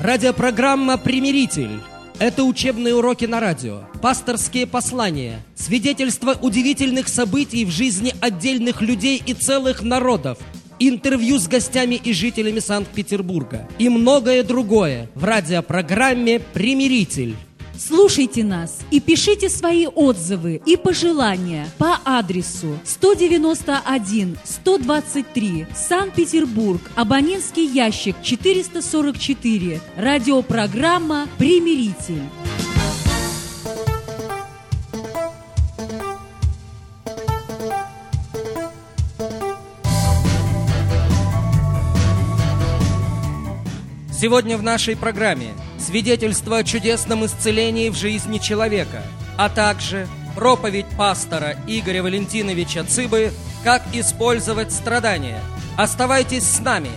Радиопрограмма «Примиритель». Это учебные уроки на радио, пасторские послания, свидетельства удивительных событий в жизни отдельных людей и целых народов, интервью с гостями и жителями Санкт-Петербурга и многое другое в радиопрограмме «Примиритель». Слушайте нас и пишите свои отзывы и пожелания по адресу 191-123, Санкт-Петербург, абонентский ящик 444, радиопрограмма «Примиритель». Сегодня в нашей программе свидетельство о чудесном исцелении в жизни человека, а также проповедь пастора Игоря Валентиновича Цыбы «Как использовать страдания». Оставайтесь с нами!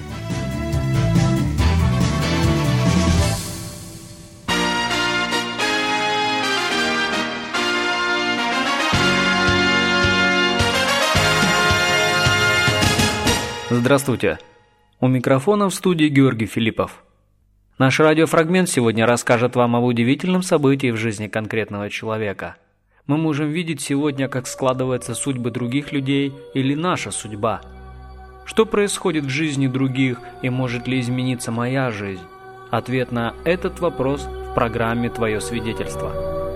Здравствуйте! У микрофона в студии Георгий Филиппов. Наш радиофрагмент сегодня расскажет вам об удивительном событии в жизни конкретного человека. Мы можем видеть сегодня, как складываются судьбы других людей или наша судьба. Что происходит в жизни других и может ли измениться моя жизнь? Ответ на этот вопрос в программе «Твое свидетельство».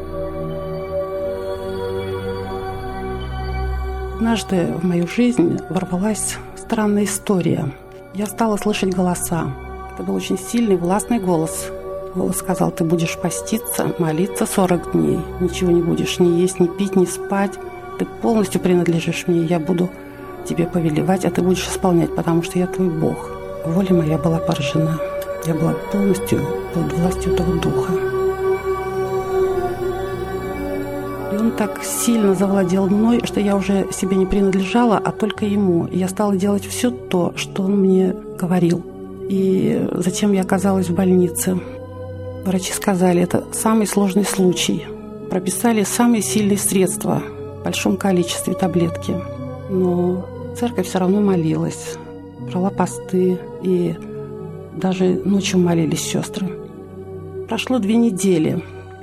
Однажды в мою жизнь ворвалась странная история. Я стала слышать голоса. Это был очень сильный, властный голос. Голос сказал: ты будешь поститься, молиться 40 дней. Ничего не будешь ни есть, ни пить, ни спать. Ты полностью принадлежишь мне. Я буду тебе повелевать, а ты будешь исполнять, потому что я твой Бог. Воля моя была поражена. Я была полностью под властью этого духа. И он так сильно завладел мной, что я уже себе не принадлежала, а только ему. И я стала делать все то, что он мне говорил. И затем я оказалась в больнице. Врачи сказали, это самый сложный случай. Прописали самые сильные средства в большом количестве, таблетки. Но церковь все равно молилась, брала посты, и даже ночью молились сестры. Прошло 2 недели.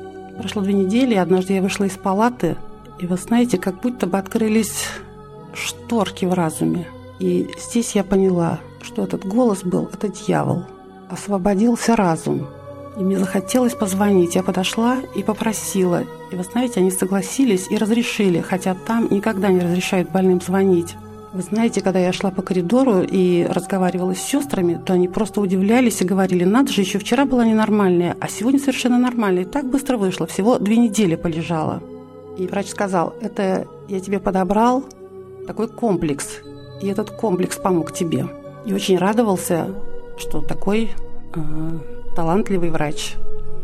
И однажды я вышла из палаты, и вы знаете, как будто бы открылись шторки в разуме. И здесь я поняла, что этот голос был, это дьявол. Освободился разум. И мне захотелось позвонить. Я подошла и попросила. И вы знаете, они согласились и разрешили, хотя там никогда не разрешают больным звонить. Вы знаете, когда я шла по коридору и разговаривала с сестрами, то они просто удивлялись и говорили: надо же, еще вчера была ненормальная, а сегодня совершенно нормальная. И так быстро вышло, всего 2 недели полежала. И врач сказал: это я тебе подобрал такой комплекс, и этот комплекс помог тебе. И очень радовался, что такой талантливый врач.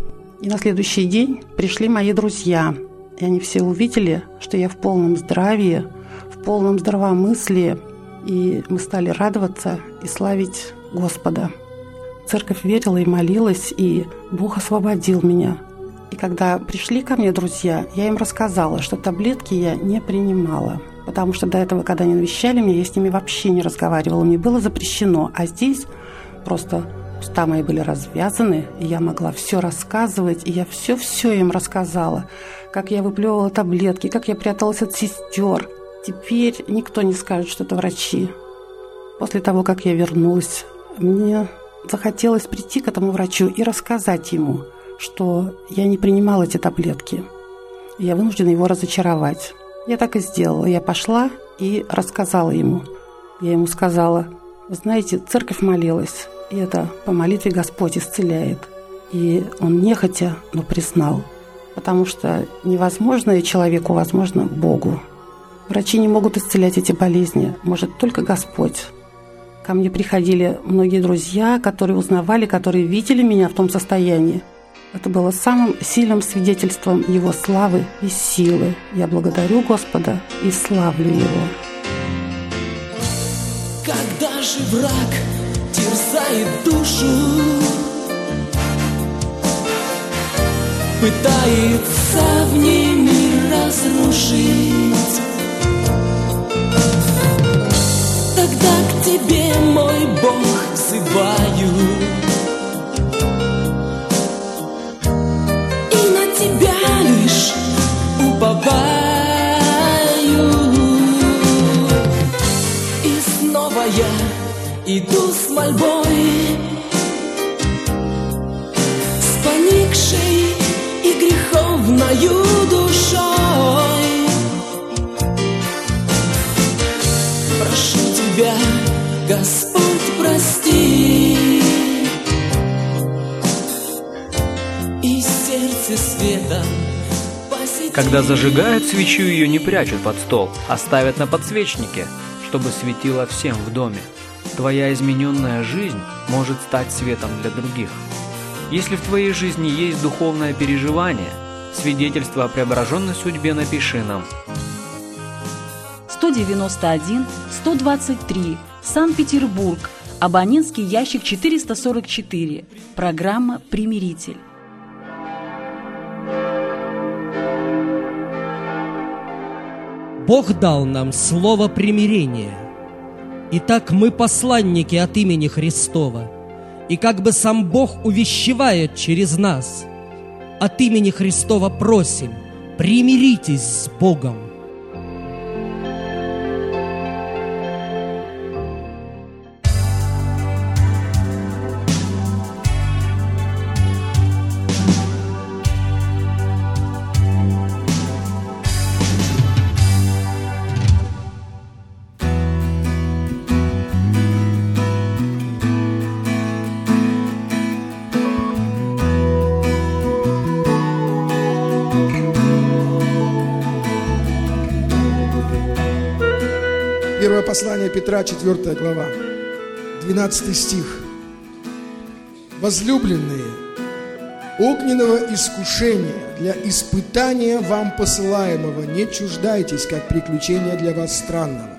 И на следующий день пришли мои друзья. И они все увидели, что я в полном здравии, в полном здравомыслии. И мы стали радоваться и славить Господа. Церковь верила и молилась, и Бог освободил меня. И когда пришли ко мне друзья, я им рассказала, что таблетки я не принимала. Потому что до этого, когда они навещали меня, я с ними вообще не разговаривала, мне было запрещено. А здесь просто уста мои были развязаны, и я могла все рассказывать, и я все им рассказала. Как я выплевывала таблетки, как я пряталась от сестер. Теперь никто не скажет, что это врачи. После того, как я вернулась, мне захотелось прийти к этому врачу и рассказать ему, что я не принимала эти таблетки. И я вынуждена его разочаровать. Я так и сделала. Я пошла и рассказала ему. Я ему сказала: вы знаете, церковь молилась, и это по молитве Господь исцеляет. И он нехотя, но признал. Потому что невозможное человеку возможно Богу. Врачи не могут исцелять эти болезни, может только Господь. Ко мне приходили многие друзья, которые узнавали, которые видели меня в том состоянии. Это было самым сильным свидетельством Его славы и силы. Я благодарю Господа и славлю Его. Когда же враг терзает душу, пытается в ней мир разрушить, тогда к тебе, мой Бог, взываю. иду с мольбой, с поникшей и греховною душой. Прошу Тебя, Господь, прости, и сердце света посети. Когда зажигают свечу, ее не прячут под стол, а ставят на подсвечнике, чтобы светило всем в доме. Твоя измененная жизнь может стать светом для других. Если в твоей жизни есть духовное переживание, свидетельство о преображенной судьбе напиши нам. 191 123, Санкт-Петербург, абонентский ящик 444, программа «Примиритель». Бог дал нам слово примирения. Итак, мы посланники от имени Христова, и как бы сам Бог увещевает через нас, от имени Христова просим, примиритесь с Богом. Первое послание Петра, 4 глава, 12 стих. «Возлюбленные, огненного искушения для испытания вам посылаемого не чуждайтесь, как приключения для вас странного.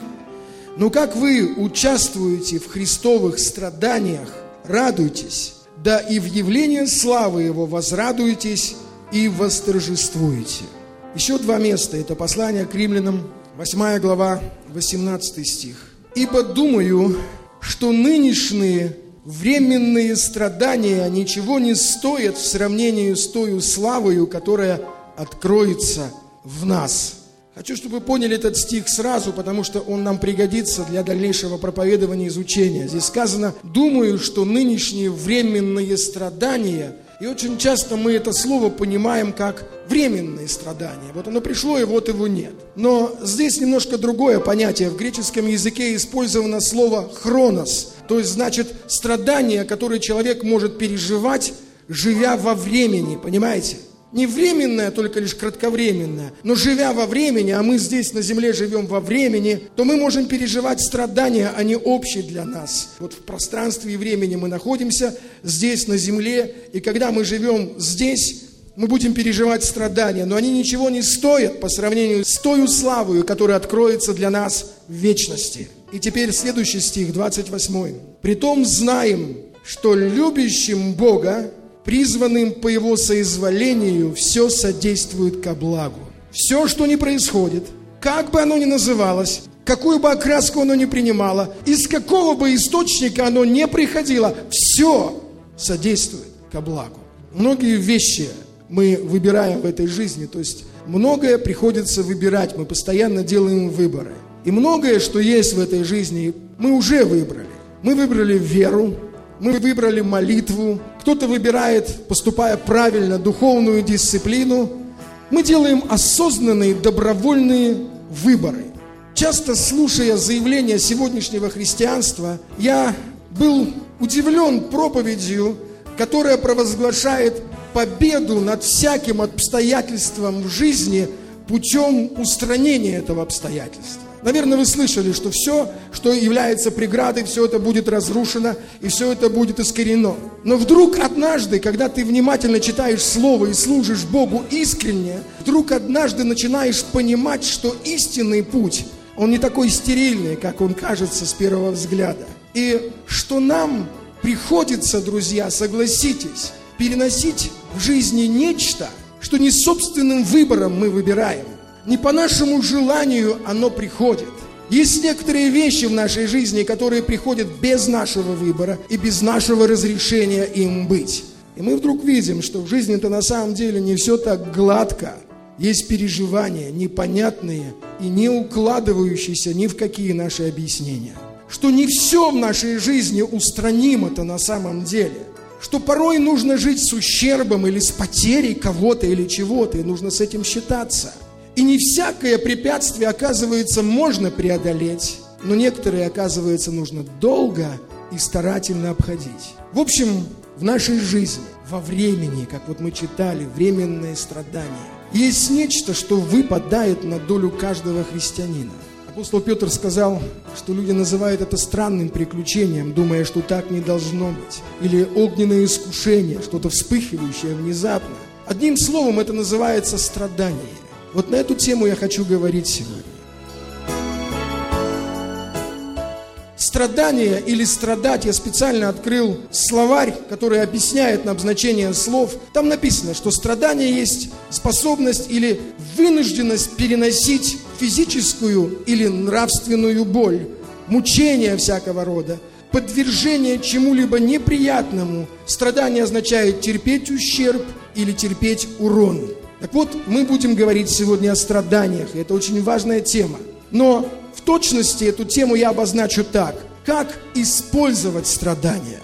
Но как вы участвуете в христовых страданиях, радуйтесь, да и в явлении славы Его возрадуйтесь и восторжествуете». Еще два места. Это послание к римлянам, 8 глава, 18 стих. «Ибо думаю, что нынешние временные страдания ничего не стоят в сравнении с той славою, которая откроется в нас». Хочу, чтобы вы поняли этот стих сразу, потому что он нам пригодится для дальнейшего проповедования и изучения. Здесь сказано: «Думаю, что нынешние временные страдания». И очень часто мы это слово понимаем как временные страдания. Вот оно пришло, и вот его нет. Но здесь немножко другое понятие. В греческом языке использовано слово «хронос». То есть, значит, страдания, которые человек может переживать, живя во времени, понимаете? Не временное, только лишь кратковременное, но живя во времени, а мы здесь на земле живем во времени, то мы можем переживать страдания, они общие для нас. Вот в пространстве и времени мы находимся здесь на земле, и когда мы живем здесь, мы будем переживать страдания, но они ничего не стоят по сравнению с той славой, которая откроется для нас в вечности. И теперь следующий стих, 28. «Притом знаем, что любящим Бога, призванным по Его соизволению, все содействует ко благу». Все, что ни происходит, как бы оно ни называлось, какую бы окраску оно ни принимало, из какого бы источника оно ни приходило, все содействует ко благу. Многие вещи мы выбираем в этой жизни, то есть многое приходится выбирать, мы постоянно делаем выборы. И многое, что есть в этой жизни, мы уже выбрали. Мы выбрали веру, мы выбрали молитву, кто-то выбирает, поступая правильно, духовную дисциплину. Мы делаем осознанные, добровольные выборы. Часто, слушая заявления сегодняшнего христианства, я был удивлен проповедью, которая провозглашает победу над всяким обстоятельством в жизни путем устранения этого обстоятельства. Наверное, вы слышали, что все, что является преградой, все это будет разрушено, и все это будет искоренено. Но вдруг однажды, когда ты внимательно читаешь Слово и служишь Богу искренне, вдруг однажды начинаешь понимать, что истинный путь, он не такой стерильный, как он кажется с первого взгляда. И что нам приходится, друзья, согласитесь, переносить в жизни нечто, что не собственным выбором мы выбираем. Не по нашему желанию оно приходит. Есть некоторые вещи в нашей жизни, которые приходят без нашего выбора и без нашего разрешения им быть. И мы вдруг видим, что в жизни-то на самом деле не все так гладко. Есть переживания непонятные и не укладывающиеся ни в какие наши объяснения. что не все в нашей жизни устранимо-то на самом деле. Что порой нужно жить с ущербом или с потерей кого-то или чего-то, и нужно с этим считаться. И не всякое препятствие, оказывается, можно преодолеть, но некоторые, оказывается, нужно долго и старательно обходить. В общем, в нашей жизни, во времени, как вот мы читали, временные страдания, есть нечто, что выпадает на долю каждого христианина. Апостол Петр сказал, что люди называют это странным приключением, думая, что так не должно быть. Или огненное искушение, что-то вспыхивающее внезапно. Одним словом, это называется страдание. Вот на эту тему я хочу говорить сегодня. Страдание или страдать, я специально открыл словарь, который объясняет нам значение слов. Там написано, что страдание есть способность или вынужденность переносить физическую или нравственную боль, мучения всякого рода, подвержение чему-либо неприятному. Страдание означает терпеть ущерб или терпеть урон. Так вот, мы будем говорить сегодня о страданиях, и это очень важная тема. Но в точности эту тему я обозначу так. Как использовать страдания?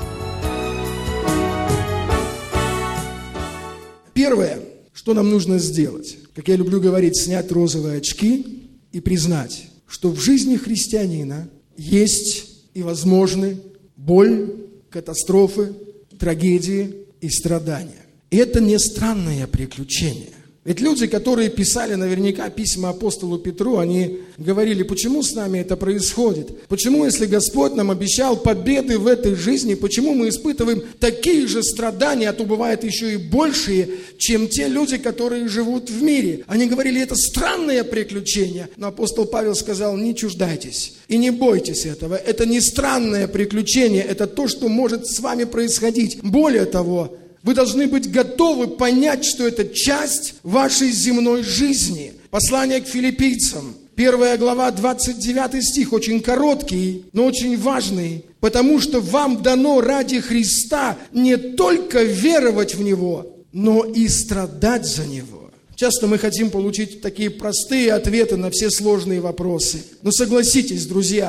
Первое, что нам нужно сделать, как я люблю говорить, снять розовые очки и признать, что в жизни христианина есть и возможны боль, катастрофы, трагедии и страдания. И это не странное приключение. Ведь люди, которые писали наверняка письма апостолу Петру, они говорили, почему с нами это происходит? Почему, если Господь нам обещал победы в этой жизни, почему мы испытываем такие же страдания, а то бывает еще и большие, чем те люди, которые живут в мире? Они говорили, это странное приключение. Но апостол Павел сказал, не чуждайтесь и не бойтесь этого. Это не странное приключение, это то, что может с вами происходить. Более того, вы должны быть готовы понять, что это часть вашей земной жизни. Послание к филиппийцам, 1 глава, 29 стих, очень короткий, но очень важный. Потому что вам дано ради Христа не только веровать в Него, но и страдать за Него. Часто мы хотим получить такие простые ответы на все сложные вопросы. Но согласитесь, друзья,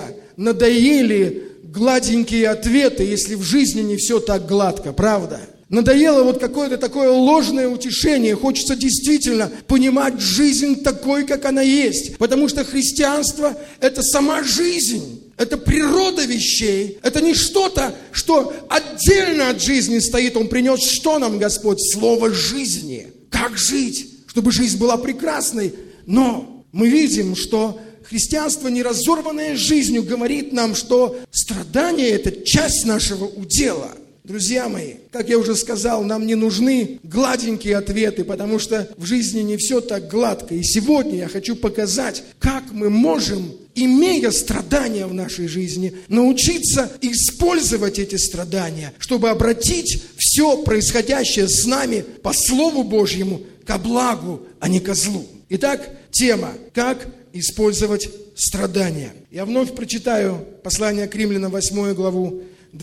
надоели гладенькие ответы, если в жизни не все так гладко, правда? Надоело вот какое-то такое ложное утешение. Хочется действительно понимать жизнь такой, как она есть. Потому что христианство – это сама жизнь. Это природа вещей. Это не что-то, что отдельно от жизни стоит. Он принес что нам, Господь? Слово жизни. Как жить, чтобы жизнь была прекрасной. Но мы видим, что христианство, не разорванное жизнью, говорит нам, что страдание – это часть нашего удела. Друзья мои, как я уже сказал, нам не нужны гладенькие ответы, потому что в жизни не все так гладко. И сегодня я хочу показать, как мы можем, имея страдания в нашей жизни, научиться использовать эти страдания, чтобы обратить все происходящее с нами по Слову Божьему ко благу, а не ко злу. Итак, тема «Как использовать страдания». Я вновь прочитаю послание к Римлянам, 8 главу,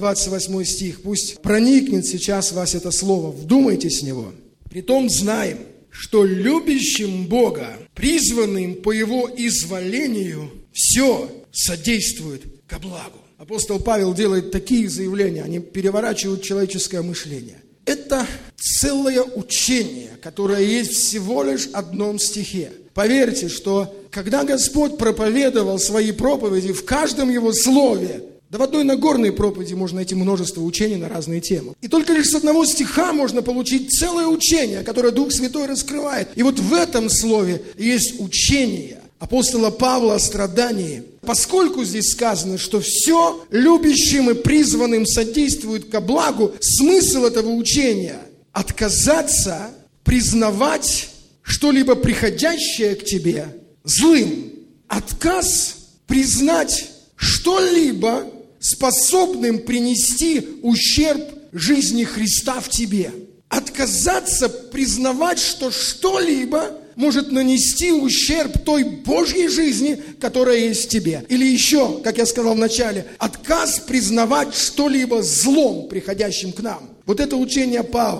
28 стих. Пусть проникнет сейчас в вас это слово. Вдумайтесь в него. «Притом знаем, что любящим Бога, призванным по Его изволению, все содействует ко благу». Апостол Павел делает такие заявления, они переворачивают человеческое мышление. Это целое учение, которое есть всего лишь в одном стихе. Поверьте, что когда Господь проповедовал свои проповеди, в каждом Его слове, да в одной Нагорной проповеди можно найти множество учений на разные темы. И только лишь с одного стиха можно получить целое учение, которое Дух Святой раскрывает. И вот в этом слове есть учение апостола Павла о страдании. Поскольку здесь сказано, что все любящим и призванным содействует ко благу, смысл этого учения – отказаться признавать что-либо приходящее к тебе злым. Отказ признать что-либо способным принести ущерб жизни Христа в тебе. Отказаться признавать, что что-либо может нанести ущерб той Божьей жизни, которая есть в тебе. Или еще, как я сказал в начале, отказ признавать что-либо злом, приходящим к нам. Вот это учение Павла.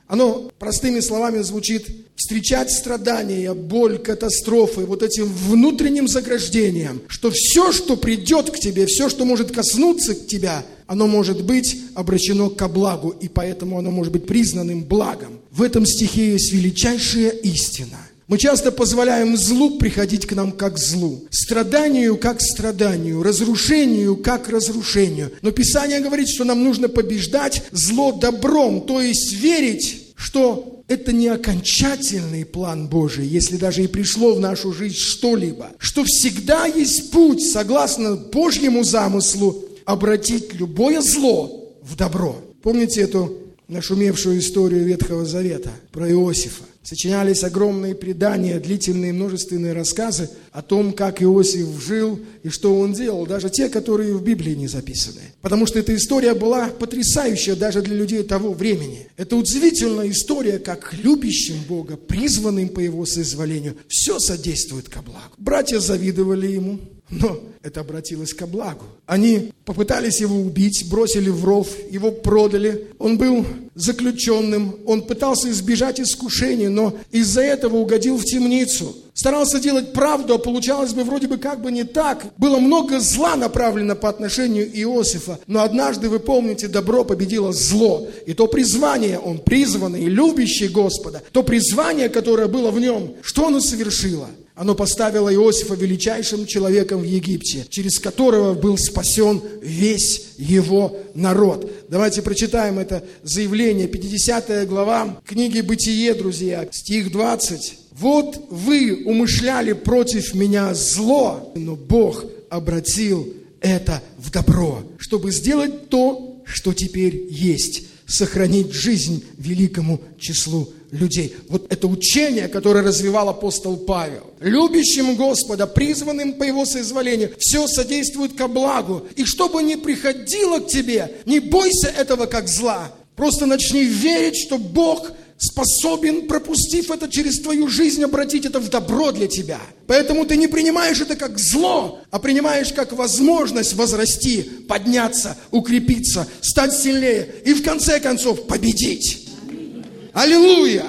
Оно простыми словами звучит: встречать страдания, боль, катастрофы вот этим внутренним заграждением, что все, что придет к тебе, все, что может коснуться к тебя, оно может быть обращено ко благу, и поэтому оно может быть признанным благом. В этом стихе есть величайшая истина. Мы часто позволяем злу приходить к нам как злу, страданию как страданию, разрушению как разрушению. Но Писание говорит, что нам нужно побеждать зло добром, то есть верить, что это не окончательный план Божий, если даже и пришло в нашу жизнь что-либо, что всегда есть путь, согласно Божьему замыслу, обратить любое зло в добро. Помните эту нашумевшую историю Ветхого Завета про Иосифа? Сочинялись огромные предания, длительные множественные рассказы о том, как Иосиф жил и что он делал, даже те, которые в Библии не записаны. Потому что эта история была потрясающая даже для людей того времени. Это удивительная история, как любящим Бога, призванным по Его соизволению, все содействует ко благу. Братья завидовали ему, но это обратилось ко благу. Они попытались его убить, бросили в ров, его продали. Он был заключенным, он пытался избежать искушения, но из-за этого угодил в темницу. Старался делать правду, а получалось бы вроде бы как бы не так. Было много зла направлено по отношению Иосифа, но однажды, вы помните, добро победило зло. И то призвание, он призванный и любящий Господа, то призвание, которое было в нем, что оно совершило? Оно поставило Иосифа величайшим человеком в Египте, через которого был спасен весь его народ. Давайте прочитаем это заявление, 50 глава книги «Бытие», друзья, стих 20. «Вот вы умышляли против меня зло, но Бог обратил это в добро, чтобы сделать то, что теперь есть, сохранить жизнь великому числу людей». Вот это учение, которое развивал апостол Павел. Любящим Господа, призванным по Его соизволению, все содействует ко благу. И что бы ни приходило к тебе, не бойся этого как зла. Просто начни верить, что Бог способен, пропустив это через твою жизнь, обратить это в добро для тебя. Поэтому ты не принимаешь это как зло, а принимаешь как возможность возрасти, подняться, укрепиться, стать сильнее и в конце концов победить. Аллилуйя!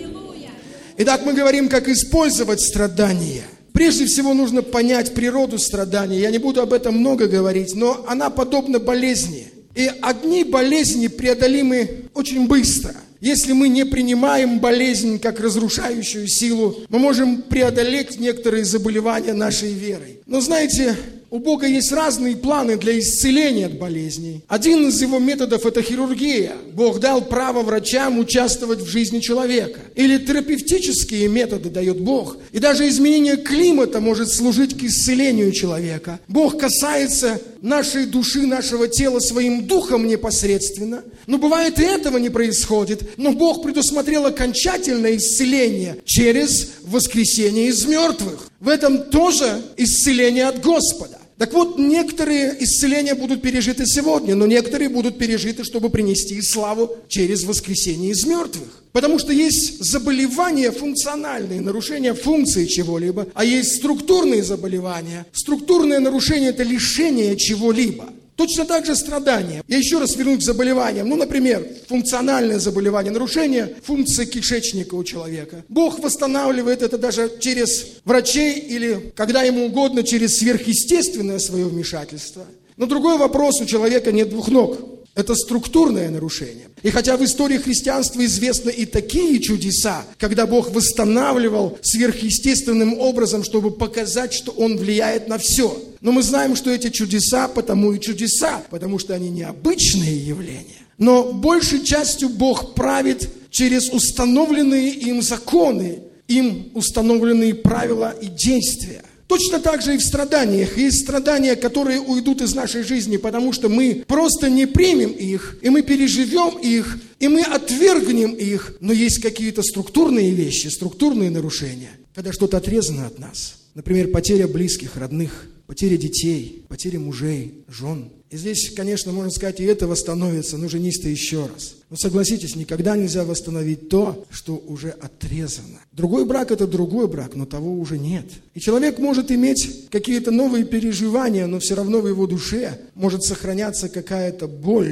Итак, мы говорим, как использовать страдания. Прежде всего нужно понять природу страданий. Я не буду об этом много говорить, но она подобна болезни. И одни болезни преодолимы очень быстро. Если мы не принимаем болезнь как разрушающую силу, мы можем преодолеть некоторые заболевания нашей верой. Но знаете, у Бога есть разные планы для исцеления от болезней. Один из его методов – это хирургия. Бог дал право врачам участвовать в жизни человека. Или терапевтические методы дает Бог. И даже изменение климата может служить к исцелению человека. Бог касается нашей души, нашего тела своим духом непосредственно. Но бывает, и этого не происходит. Но Бог предусмотрел окончательное исцеление через воскресение из мертвых. В этом тоже исцеление от Господа. Так вот, некоторые исцеления будут пережиты сегодня, но некоторые будут пережиты, чтобы принести славу через воскресение из мертвых. Потому что есть заболевания функциональные, нарушения функции чего-либо, а есть структурные заболевания. Структурное нарушение – это лишение чего-либо. Точно так же страдания. Я еще раз вернусь к заболеваниям. Например, функциональное заболевание, нарушение функции кишечника у человека. Бог восстанавливает это даже через врачей или, когда ему угодно, через сверхъестественное свое вмешательство. Но другой вопрос: у человека нет двух ног. Это структурное нарушение. И хотя в истории христианства известны и такие чудеса, когда Бог восстанавливал сверхъестественным образом, чтобы показать, что Он влияет на все. Но мы знаем, что эти чудеса потому и чудеса, потому что они необычные явления. Но большей частью Бог правит через установленные им законы, им установленные правила и действия. Точно так же и в страданиях. Есть страдания, которые уйдут из нашей жизни, потому что мы просто не примем их, и мы переживем их, и мы отвергнем их. Но есть какие-то структурные вещи, структурные нарушения, когда что-то отрезано от нас. Например, потеря близких, родных, потеря детей, потеря мужей, жен. И здесь, конечно, можно сказать, и это восстановится, но женись-то еще раз. Но согласитесь, никогда нельзя восстановить то, что уже отрезано. Другой брак – это другой брак, но того уже нет. И человек может иметь какие-то новые переживания, но все равно в его душе может сохраняться какая-то боль. И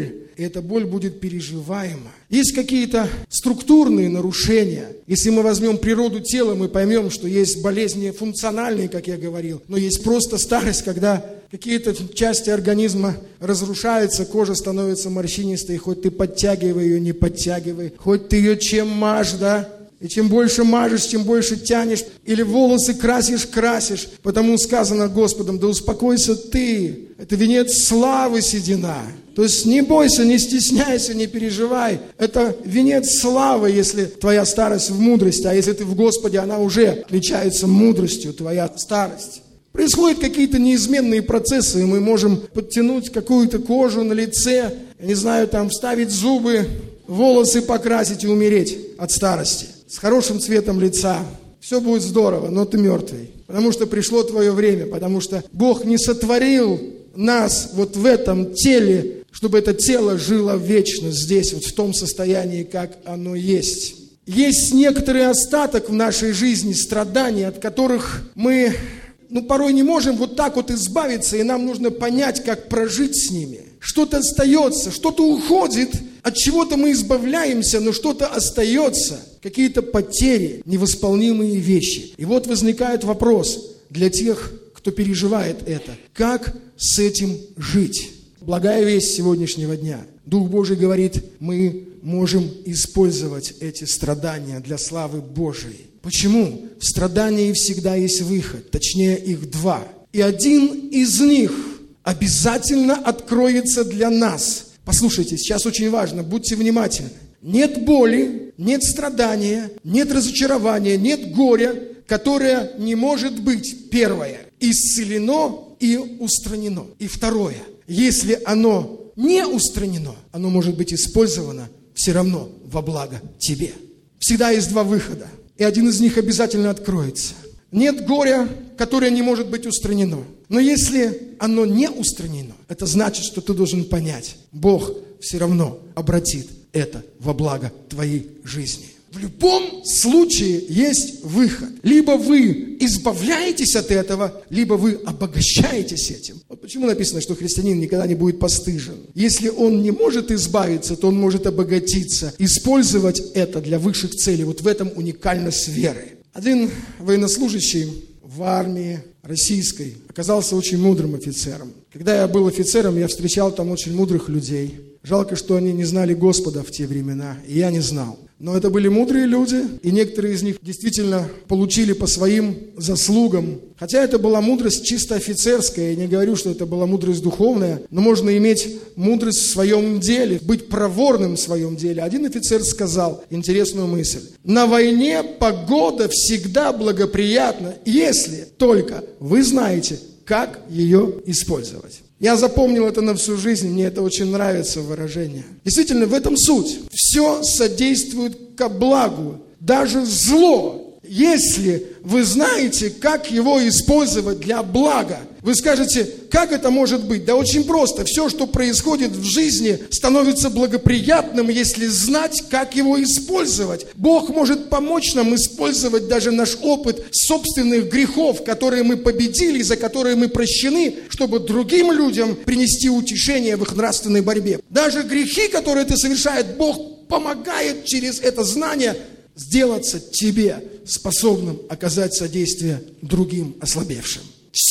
и эта боль будет переживаема. Есть какие-то структурные нарушения. Если мы возьмем природу тела, мы поймем, что есть болезни функциональные, как я говорил, но есть просто старость, когда какие-то части организма разрушаются, кожа становится морщинистой, хоть ты подтягивай ее, не подтягивай, хоть ты ее чем мажь, да? И чем больше мажешь, тем больше тянешь. Или волосы красишь, потому сказано Господом: да успокойся ты, это венец славы седина. То есть не бойся, не стесняйся, не переживай. Это венец славы, если твоя старость в мудрости, а если ты в Господе, она уже отличается мудростью, твоя старость. Происходят какие-то неизменные процессы, и мы можем подтянуть какую-то кожу на лице, я не знаю, там вставить зубы, волосы покрасить и умереть от старости. С хорошим цветом лица. Все будет здорово, но ты мертвый. Потому что пришло твое время, потому что Бог не сотворил нас вот в этом теле, чтобы это тело жило вечно здесь, вот в том состоянии, как оно есть. Есть некоторый остаток в нашей жизни страданий, от которых мы, порой не можем вот так вот избавиться, и нам нужно понять, как прожить с ними. Что-то остается, что-то уходит, от чего-то мы избавляемся, но что-то остается, какие-то потери, невосполнимые вещи. И вот возникает вопрос для тех, кто переживает это: как с этим жить? Благая весть сегодняшнего дня. Дух Божий говорит, мы можем использовать эти страдания для славы Божией. Почему? В страдании всегда есть выход, точнее их два. И один из них обязательно откроется для нас. Послушайте, сейчас очень важно, будьте внимательны. Нет боли, нет страдания, нет разочарования, нет горя, которое не может быть, первое, исцелено и устранено. И второе, если оно не устранено, оно может быть использовано все равно во благо тебе. Всегда есть два выхода, и один из них обязательно откроется. Нет горя, которое не может быть устранено. Но если оно не устранено, это значит, что ты должен понять, Бог все равно обратит это во благо твоей жизни. В любом случае есть выход. Либо вы избавляетесь от этого, либо вы обогащаетесь этим. Вот почему написано, что христианин никогда не будет постыжен. Если он не может избавиться, то он может обогатиться, использовать это для высших целей. Вот в этом уникальность веры. Один военнослужащий в армии российской оказался очень мудрым офицером. Когда я был офицером, я встречал там очень мудрых людей. Жалко, что они не знали Господа в те времена, и я не знал. Но это были мудрые люди, и некоторые из них действительно получили по своим заслугам. Хотя это была мудрость чисто офицерская, я не говорю, что это была мудрость духовная, но можно иметь мудрость в своем деле, быть проворным в своем деле. Один офицер сказал интересную мысль: на войне погода всегда благоприятна, если только вы знаете, как ее использовать. Я запомнил это на всю жизнь, мне это очень нравится выражение. Действительно, в этом суть. Все содействует ко благу, даже зло. Если вы знаете, как его использовать для блага, вы скажете, как это может быть? Да очень просто. Все, что происходит в жизни, становится благоприятным, если знать, как его использовать. Бог может помочь нам использовать даже наш опыт собственных грехов, которые мы победили, за которые мы прощены, чтобы другим людям принести утешение в их нравственной борьбе. Даже грехи, которые ты совершаешь, Бог помогает через это знание сделаться тебе способным оказать содействие другим ослабевшим.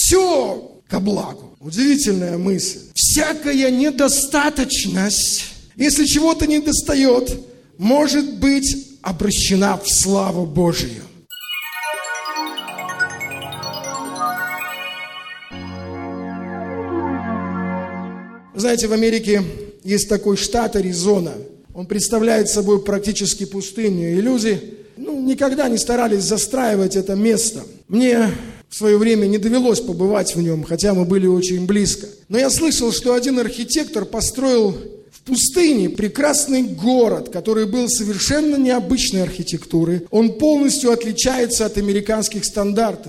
Все ко благу. Удивительная мысль. Всякая недостаточность, если чего-то недостает, может быть обращена в славу Божию. Знаете, в Америке есть такой штат Аризона. Он представляет собой практически пустыню. И люди никогда не старались застраивать это место. Мне в свое время не довелось побывать в нем, хотя мы были очень близко. Но я слышал, что один архитектор построил в пустыне прекрасный город, который был совершенно необычной архитектуры. Он полностью отличается от американских стандартов.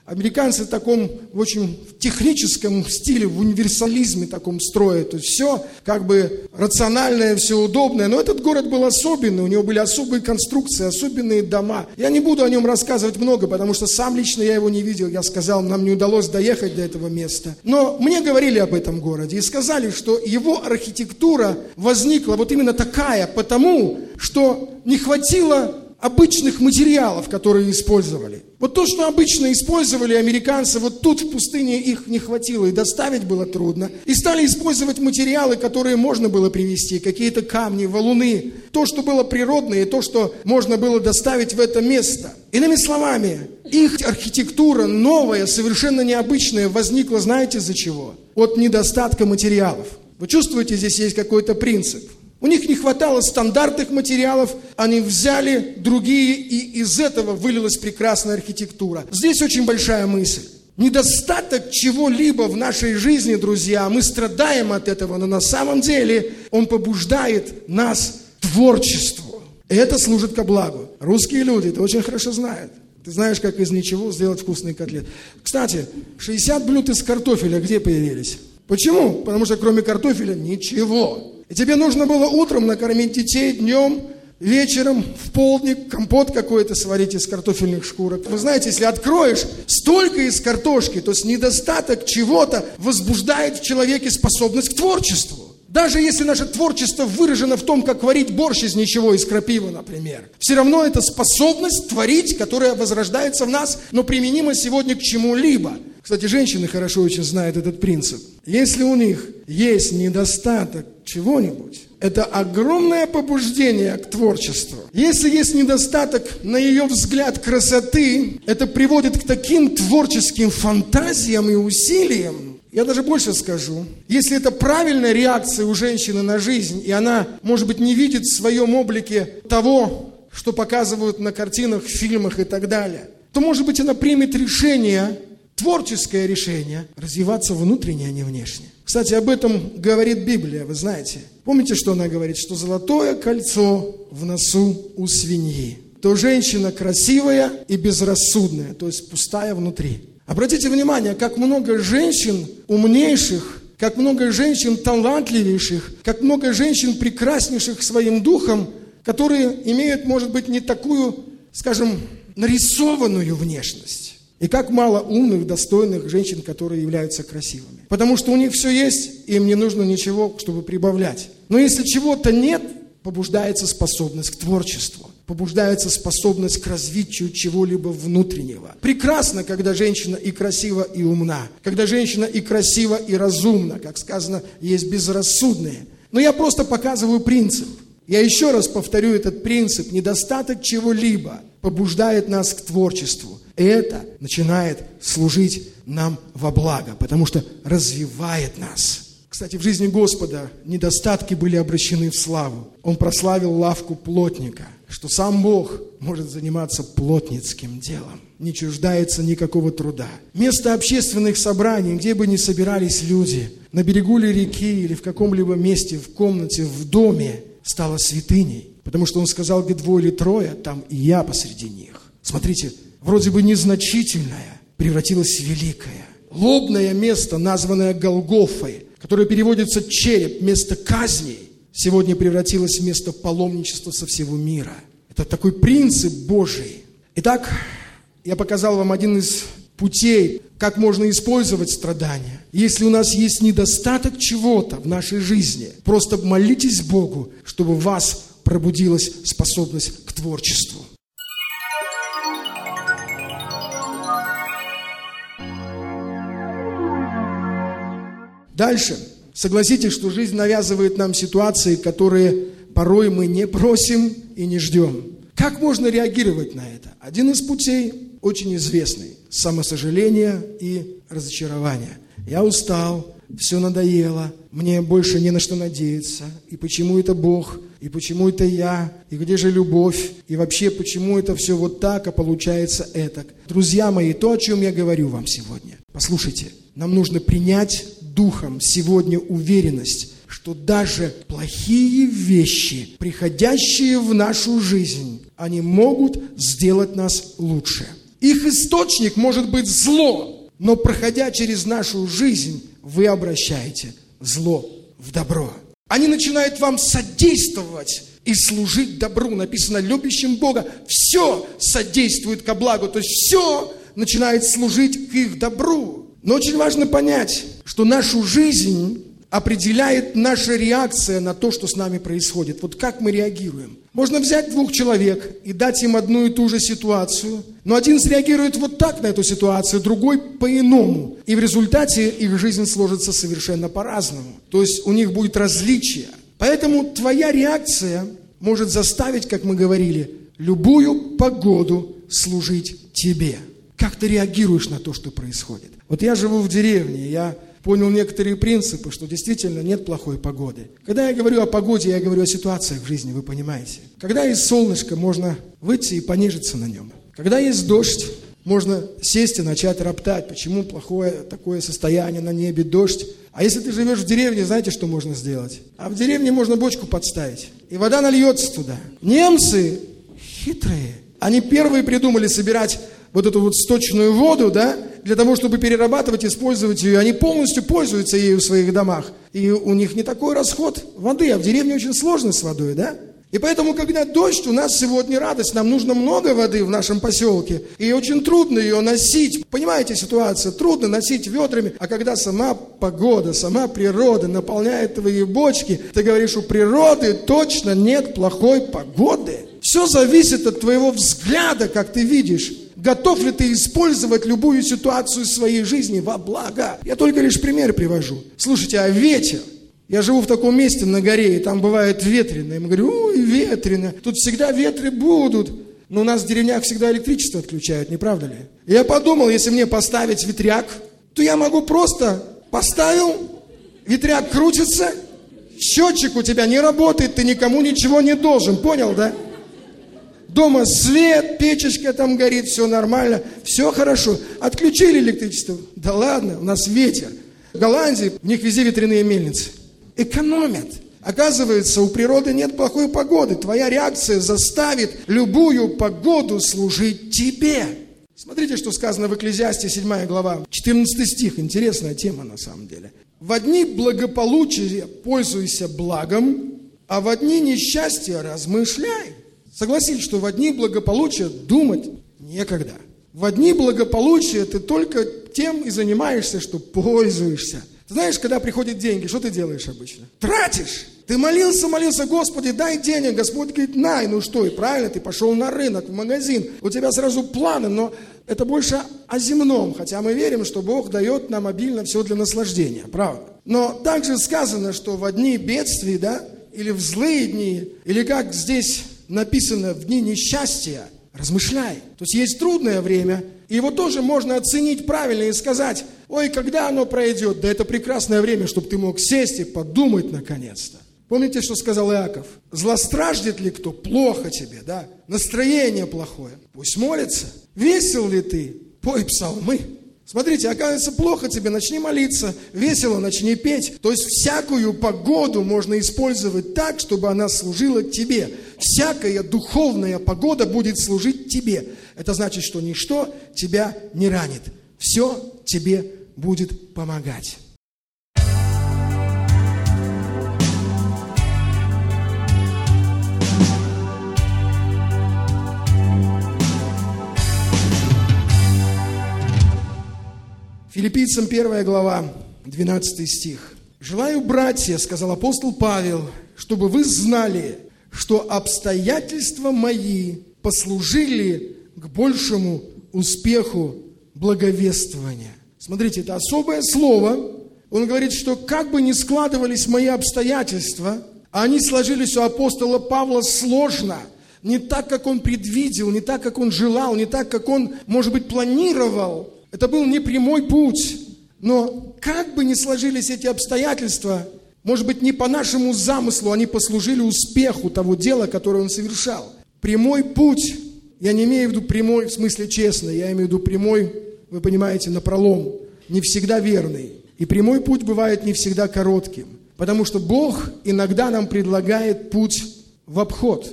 Американцы в таком очень техническом стиле, в универсализме таком строят. То есть все как бы рациональное, все удобное. Но этот город был особенный, у него были особые конструкции, особенные дома. Я не буду о нем рассказывать много, потому что сам лично я его не видел. Я сказал, нам не удалось доехать до этого места. Но мне говорили об этом городе и сказали, что его архитектура возникла вот именно такая, потому что не хватило обычных материалов, которые использовали. Вот то, что обычно использовали американцы, вот тут в пустыне их не хватило, и доставить было трудно. И стали использовать материалы, которые можно было привезти, какие-то камни, валуны. То, что было природное, и то, что можно было доставить в это место. Иными словами, их архитектура новая, совершенно необычная, возникла, знаете, из-за чего? От недостатка материалов. Вы чувствуете, здесь есть какой-то принцип. У них не хватало стандартных материалов, они взяли другие, и из этого вылилась прекрасная архитектура. Здесь очень большая мысль. Недостаток чего-либо в нашей жизни, друзья, мы страдаем от этого, но на самом деле он побуждает нас к творчеству. И это служит ко благу. Русские люди это очень хорошо знают. Ты знаешь, как из ничего сделать вкусный котлет. Кстати, 60 блюд из картофеля где появились? Почему? Потому что кроме картофеля ничего. И тебе нужно было утром накормить детей, днем, вечером, в полдник, компот какой-то сварить из картофельных шкурок. Вы знаете, если откроешь столько из картошки, то есть недостаток чего-то возбуждает в человеке способность к творчеству. Даже если наше творчество выражено в том, как варить борщ из ничего, из крапивы, например, все равно это способность творить, которая возрождается в нас, но применима сегодня к чему-либо. Кстати, женщины хорошо очень знают этот принцип. Если у них есть недостаток чего-нибудь, это огромное побуждение к творчеству. Если есть недостаток, на ее взгляд, красоты, это приводит к таким творческим фантазиям и усилиям. Я даже больше скажу. Если это правильная реакция у женщины на жизнь, и она, может быть, не видит в своем облике того, что показывают на картинах, в фильмах и так далее, то, может быть, она примет решение, творческое решение, развиваться внутренне, а не внешне. Кстати, об этом говорит Библия, вы знаете. Помните, что она говорит? Что золотое кольцо в носу у свиньи. То женщина красивая и безрассудная, то есть пустая внутри. Обратите внимание, как много женщин умнейших, как много женщин талантливейших, как много женщин прекраснейших своим духом, которые имеют, может быть, не такую, скажем, нарисованную внешность. И как мало умных, достойных женщин, которые являются красивыми. Потому что у них все есть, и им не нужно ничего, чтобы прибавлять. Но если чего-то нет, побуждается способность к творчеству. Побуждается способность к развитию чего-либо внутреннего. Прекрасно, когда женщина и красива, и умна. Когда женщина и красива, и разумна. Как сказано, есть безрассудные. Но я просто показываю принцип. Я еще раз повторю этот принцип. Недостаток чего-либо побуждает нас к творчеству. И это начинает служить нам во благо, потому что развивает нас. Кстати, в жизни Господа недостатки были обращены в славу. Он прославил лавку плотника, что сам Бог может заниматься плотницким делом, не чуждается никакого труда. Место общественных собраний, где бы ни собирались люди, на берегу ли реки или в каком-либо месте, в комнате, в доме, стало святыней. Потому что Он сказал, где 2 или 3, там и я посреди них. Смотрите, вроде бы незначительное превратилось в великое. Лобное место, названное Голгофой, которое переводится череп, место казней, сегодня превратилось в место паломничества со всего мира. Это такой принцип Божий. Итак, я показал вам один из путей, как можно использовать страдания. Если у нас есть недостаток чего-то в нашей жизни, просто молитесь Богу, чтобы в вас пробудилась способность к творчеству. Дальше. Согласитесь, что жизнь навязывает нам ситуации, которые порой мы не просим и не ждем. Как можно реагировать на это? Один из путей очень известный. Самосожаление и разочарование. Я устал, все надоело, мне больше не на что надеяться. И почему это Бог? И почему это я? И где же любовь? И вообще, почему это все вот так, а получается этак? Друзья мои, то, о чем я говорю вам сегодня. Послушайте, нам нужно принять духом сегодня уверенность, что даже плохие вещи, приходящие в нашу жизнь, они могут сделать нас лучше. Их источник может быть зло, но проходя через нашу жизнь, вы обращаете зло в добро. Они начинают вам содействовать и служить добру. Написано, любящим Бога все содействует ко благу. То есть все начинает служить к их добру. Но очень важно понять, что нашу жизнь определяет наша реакция на то, что с нами происходит. Вот как мы реагируем. Можно взять двух человек и дать им одну и ту же ситуацию, но один среагирует вот так на эту ситуацию, другой по-иному. И в результате их жизнь сложится совершенно по-разному. То есть у них будет различие. Поэтому твоя реакция может заставить, как мы говорили, любую погоду служить тебе. Как ты реагируешь на то, что происходит? Вот я живу в деревне, я понял некоторые принципы, что действительно нет плохой погоды. Когда я говорю о погоде, я говорю о ситуациях в жизни, вы понимаете. Когда есть солнышко, можно выйти и понежиться на нем. Когда есть дождь, можно сесть и начать роптать, почему плохое такое состояние на небе, дождь. А если ты живешь в деревне, знаете, что можно сделать? А в деревне можно бочку подставить, и вода нальется туда. Немцы хитрые. Они первые придумали собирать вот эту вот сточную воду, да, для того, чтобы перерабатывать, использовать ее. Они полностью пользуются ею в своих домах. И у них не такой расход воды, а в деревне очень сложно с водой, да? И поэтому, когда дождь, у нас сегодня радость, нам нужно много воды в нашем поселке, и очень трудно ее носить. Понимаете ситуацию? Трудно носить ведрами, а когда сама погода, сама природа наполняет твои бочки, ты говоришь, у природы точно нет плохой погоды. Все зависит от твоего взгляда, как ты видишь. Готов ли ты использовать любую ситуацию в своей жизни во благо? Я только лишь пример привожу. Слушайте, а ветер? Я живу в таком месте на горе, и там бывает ветрено. Я говорю, ой, ветрено. Тут всегда ветры будут. Но у нас в деревнях всегда электричество отключают, не правда ли? И я подумал, если мне поставить ветряк, то я могу просто поставил, ветряк крутится, счетчик у тебя не работает, ты никому ничего не должен. Понял, да? Дома свет, печечка там горит, все нормально, все хорошо. Отключили электричество. Да ладно, у нас ветер. В Голландии, у них везде ветряные мельницы. Экономят. Оказывается, у природы нет плохой погоды. Твоя реакция заставит любую погоду служить тебе. Смотрите, что сказано в Экклезиасте 7 глава, 14 стих. Интересная тема на самом деле. «В дни благополучия пользуйся благом, а в дни несчастья размышляй». Согласись, что в дни благополучия думать некогда. В дни благополучия ты только тем и занимаешься, что пользуешься. Ты знаешь, когда приходят деньги, что ты делаешь обычно? Тратишь. Ты молился, Господи, дай денег. Господь говорит, на, ну что, и правильно, ты пошел на рынок, в магазин. У тебя сразу планы, но это больше о земном. Хотя мы верим, что Бог дает нам обильно все для наслаждения, правда? Но также сказано, что в дни бедствий, да, или в злые дни, или как здесь написано, в дни несчастья, размышляй. То есть есть трудное время, и его тоже можно оценить правильно и сказать, ой, когда оно пройдет? Да это прекрасное время, чтобы ты мог сесть и подумать наконец-то. Помните, что сказал Иаков? Злостраждет ли кто? Плохо тебе, да? Настроение плохое. Пусть молится. Весел ли ты? Пой псалмы. Смотрите, оказывается, плохо тебе, начни молиться, весело начни петь. То есть всякую погоду можно использовать так, чтобы она служила тебе. Всякая духовная погода будет служить тебе. Это значит, что ничто тебя не ранит. Все тебе будет помогать. Филиппийцам 1 глава, 12 стих. «Желаю, братья, — сказал апостол Павел, — чтобы вы знали, что обстоятельства мои послужили к большему успеху благовествования». Смотрите, это особое слово. Он говорит, что как бы ни складывались мои обстоятельства, они сложились у апостола Павла сложно. Не так, как он предвидел, не так, как он желал, не так, как он, может быть, планировал. Это был не прямой путь, но как бы ни сложились эти обстоятельства, может быть, не по нашему замыслу, они послужили успеху того дела, которое он совершал. Прямой путь, я не имею в виду прямой в смысле честный, я имею в виду прямой, вы понимаете, напролом, не всегда верный. И прямой путь бывает не всегда коротким, потому что Бог иногда нам предлагает путь в обход.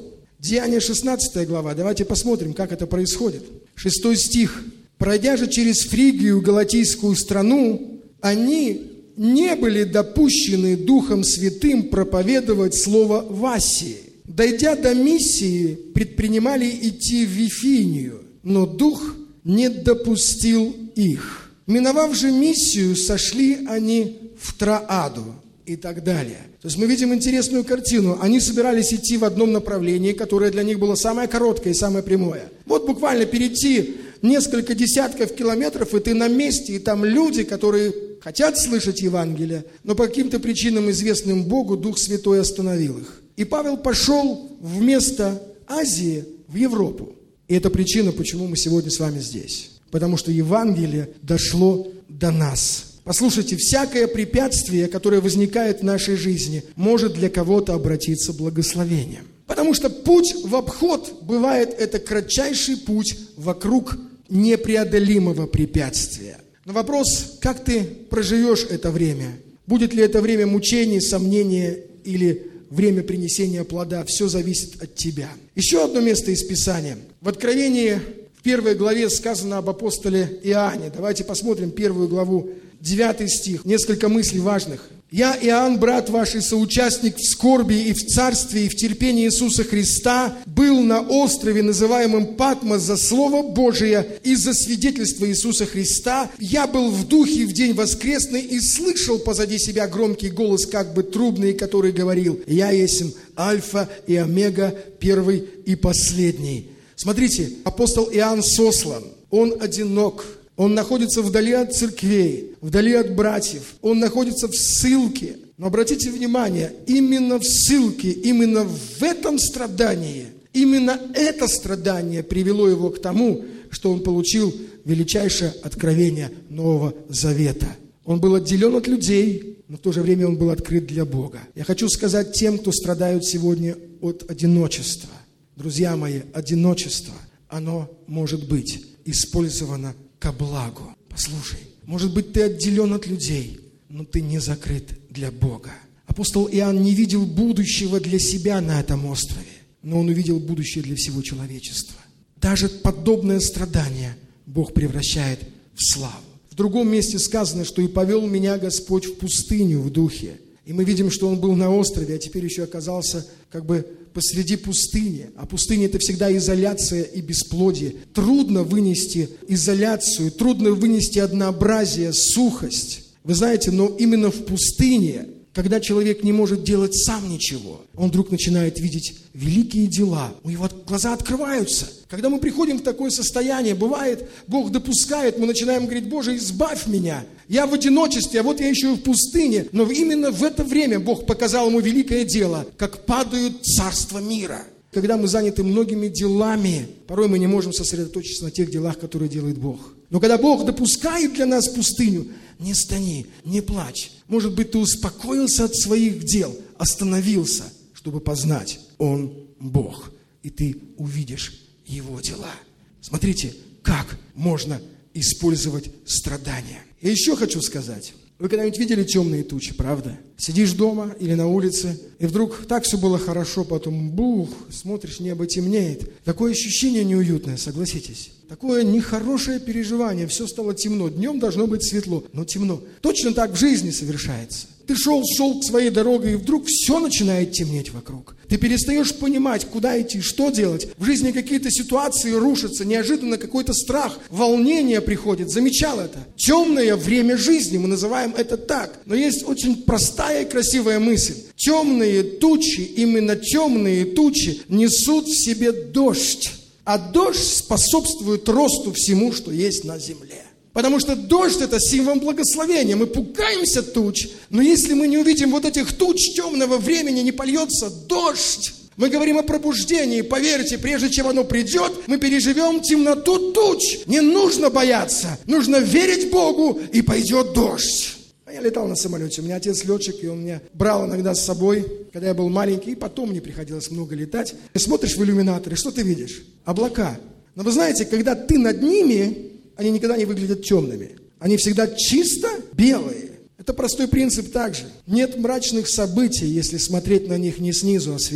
Деяния 16 глава. Давайте посмотрим, как это происходит. 6 стих. «Пройдя же через Фригию, Галатийскую страну, они не были допущены Духом Святым проповедовать слово в Асии. Дойдя до Миссии, предпринимали идти в Вифинию, но Дух не допустил их. Миновав же Миссию, сошли они в Троаду». И так далее. То есть мы видим интересную картину. Они собирались идти в одном направлении, которое для них было самое короткое и самое прямое. Вот буквально перейти несколько десятков километров, и ты на месте, и там люди, которые хотят слышать Евангелие, но по каким-то причинам, известным Богу, Дух Святой остановил их. И Павел пошел вместо Азии в Европу. И это причина, почему мы сегодня с вами здесь. Потому что Евангелие дошло до нас. Послушайте, всякое препятствие, которое возникает в нашей жизни, может для кого-то обратиться благословением. Потому что путь в обход бывает это кратчайший путь вокруг непреодолимого препятствия. Но вопрос, как ты проживешь это время? Будет ли это время мучений, сомнения или время принесения плода? Все зависит от тебя. Еще одно место из Писания. В Откровении в 1 главе сказано об апостоле Иоанне. Давайте посмотрим 1 главу. 9 стих, несколько мыслей важных. «Я, Иоанн, брат ваш и соучастник в скорби и в царстве и в терпении Иисуса Христа, был на острове, называемом Патмос, за Слово Божие и за свидетельство Иисуса Христа. Я был в духе в день воскресный и слышал позади себя громкий голос, как бы трубный, который говорил: Я есмь Альфа и Омега, первый и последний». Смотрите, апостол Иоанн сослан, он одинок. Он находится вдали от церквей, вдали от братьев. Он находится в ссылке. Но обратите внимание, именно в ссылке, именно в этом страдании, именно это страдание привело его к тому, что он получил величайшее откровение Нового Завета. Он был отделен от людей, но в то же время он был открыт для Бога. Я хочу сказать тем, кто страдают сегодня от одиночества. Друзья мои, одиночество, оно может быть использовано ко благу. Послушай, может быть, ты отделен от людей, но ты не закрыт для Бога. Апостол Иоанн не видел будущего для себя на этом острове, но он увидел будущее для всего человечества. Даже подобное страдание Бог превращает в славу. В другом месте сказано, что «и повел меня Господь в пустыню в духе». И мы видим, что он был на острове, а теперь еще оказался как бы посреди пустыни. А пустыня – это всегда изоляция и бесплодие. Трудно вынести изоляцию, трудно вынести однообразие, сухость. Вы знаете, но именно в пустыне, когда человек не может делать сам ничего, он вдруг начинает видеть великие дела. У него глаза открываются. Когда мы приходим в такое состояние, бывает, Бог допускает, мы начинаем говорить: Боже, избавь меня. Я в одиночестве, а вот я еще и в пустыне. Но именно в это время Бог показал ему великое дело, как падают царства мира. Когда мы заняты многими делами, порой мы не можем сосредоточиться на тех делах, которые делает Бог. Но когда Бог допускает для нас пустыню, не стани, не плачь. Может быть, ты успокоился от своих дел, остановился, чтобы познать, Он Бог. И ты увидишь Его дела. Смотрите, как можно использовать страдания. Я еще хочу сказать. Вы когда-нибудь видели темные тучи, правда? Сидишь дома или на улице, и вдруг так все было хорошо, потом бух, смотришь, небо темнеет. Такое ощущение неуютное, согласитесь. Такое нехорошее переживание, все стало темно. Днем должно быть светло, но темно. Точно так в жизни совершается. Ты шел к своей дороге, и вдруг все начинает темнеть вокруг. Ты перестаешь понимать, куда идти, что делать. В жизни какие-то ситуации рушатся, неожиданно какой-то страх, волнение приходит. Замечал это? Темное время жизни, мы называем это так. Но есть очень простая и красивая мысль. Темные тучи, именно темные тучи несут в себе дождь. А дождь способствует росту всему, что есть на земле. Потому что дождь – это символ благословения. Мы пугаемся туч, но если мы не увидим вот этих туч темного времени, не польется дождь. Мы говорим о пробуждении. Поверьте, прежде чем оно придет, мы переживем темноту туч. Не нужно бояться. Нужно верить Богу, и пойдет дождь. Я летал на самолете. У меня отец летчик, и он меня брал иногда с собой, когда я был маленький, и потом мне приходилось много летать. Ты смотришь в иллюминаторы, что ты видишь? Облака. Но вы знаете, когда ты над ними, они никогда не выглядят темными. Они всегда чисто белые. Это простой принцип также. Нет мрачных событий, если смотреть на них не снизу, а сверху.